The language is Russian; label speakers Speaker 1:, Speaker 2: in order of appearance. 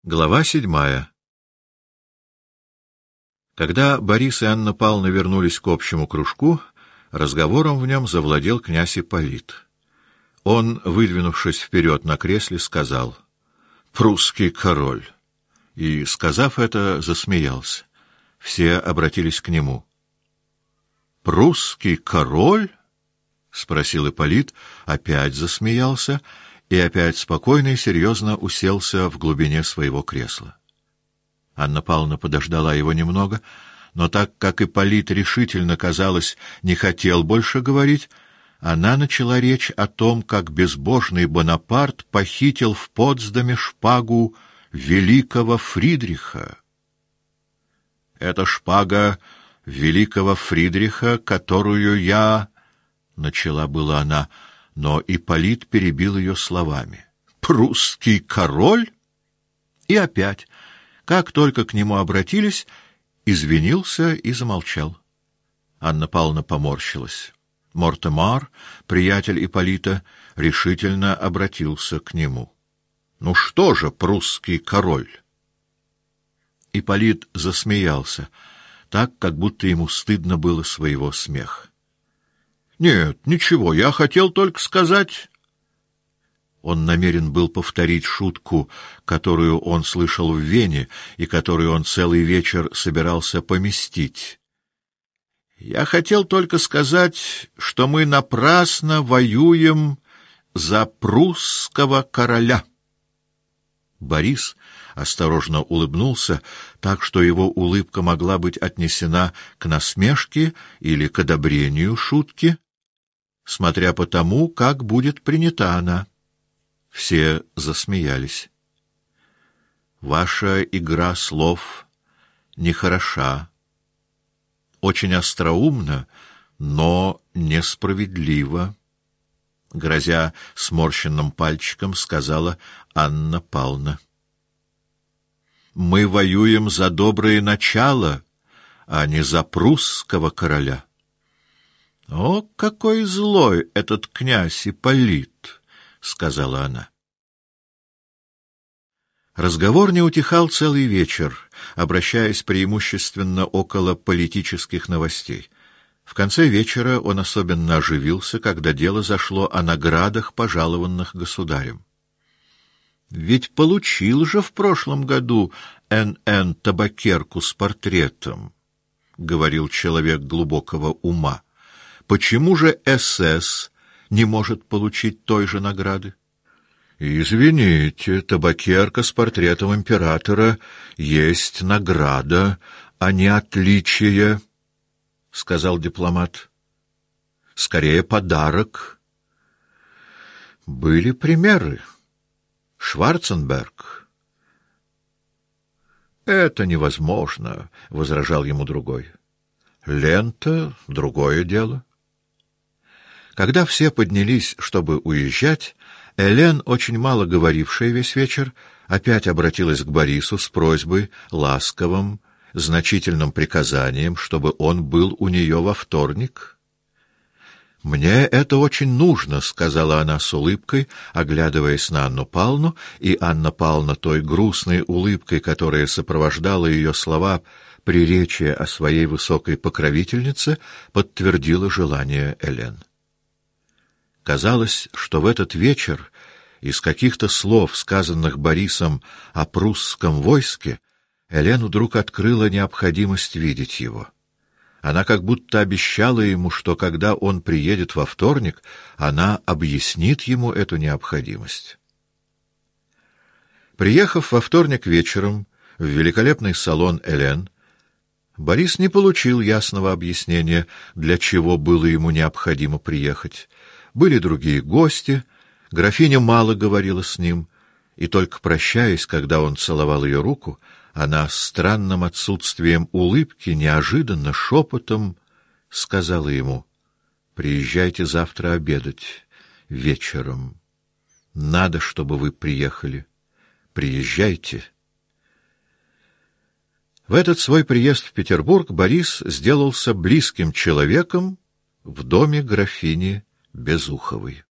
Speaker 1: Глава 7. Когда Борис и Анна Павловна вернулись к общему кружку, разговором в нем завладел князь Ипполит. Он, выдвинувшись вперед на кресле, сказал: «Прусский король!» И, сказав это, засмеялся. Все обратились к нему. «Прусский король?» — спросил Ипполит, опять засмеялся и опять спокойно и серьезно уселся в глубине своего кресла. Анна Павловна подождала его немного, но так как Ипполит решительно, казалось, не хотел больше говорить, она начала речь о том, как безбожный Бонапарт похитил в Потсдаме шпагу великого Фридриха. «Это шпага великого Фридриха, которую я...» — начала была она, но Ипполит перебил ее словами. «Прусский король?» И опять, как только к нему обратились, извинился и замолчал. Анна Павловна поморщилась. Мортемар, приятель Ипполита, решительно обратился к нему. «Ну что же, прусский король?» Ипполит засмеялся, так, как будто ему стыдно было своего смеха. «Нет, ничего, я хотел только сказать...» Он намерен был повторить шутку, которую он слышал в Вене и которую он целый вечер собирался поместить. «Я хотел только сказать, что мы напрасно воюем за прусского короля». Борис осторожно улыбнулся, так что его улыбка могла быть отнесена к насмешке или к одобрению шутки, смотря по тому, как будет принята она. Все засмеялись. «Ваша игра слов нехороша, очень остроумна, но несправедлива», — грозя сморщенным пальчиком, сказала Анна Павловна. «Мы воюем за доброе начало, а не за прусского короля». «О, какой злой этот князь Ипполит!» — сказала она. Разговор не утихал целый вечер, обращаясь преимущественно около политических новостей. В конце вечера он особенно оживился, когда дело зашло о наградах, пожалованных государем. «Ведь получил же в прошлом году Н.Н. табакерку с портретом», — говорил человек глубокого ума. «Почему же СС не может получить той же награды?» «Извините, табакерка с портретом императора есть награда, а не отличие», — сказал дипломат. «Скорее подарок». Были примеры. Шварценберг. «Это невозможно», — возражал ему другой. «Лента — другое дело». Когда все поднялись, чтобы уезжать, Элен, очень мало говорившая весь вечер, опять обратилась к Борису с просьбой, ласковым, значительным приказанием, чтобы он был у нее во вторник. «Мне это очень нужно», — сказала она с улыбкой, оглядываясь на Анну Павловну, и Анна Павловна той грустной улыбкой, которая сопровождала ее слова при речи о своей высокой покровительнице, подтвердила желание Элен. Казалось, что в этот вечер из каких-то слов, сказанных Борисом о прусском войске, Элен вдруг открыла необходимость видеть его. Она как будто обещала ему, что когда он приедет во вторник, она объяснит ему эту необходимость. Приехав во вторник вечером в великолепный салон Элен, Борис не получил ясного объяснения, для чего было ему необходимо приехать. Были другие гости, графиня мало говорила с ним, и только прощаясь, когда он целовал ее руку, она с странным отсутствием улыбки, неожиданно, шепотом сказала ему: «Приезжайте завтра обедать вечером. Надо, чтобы вы приехали. Приезжайте». В этот свой приезд в Петербург Борис сделался близким человеком в доме графини Безуховой.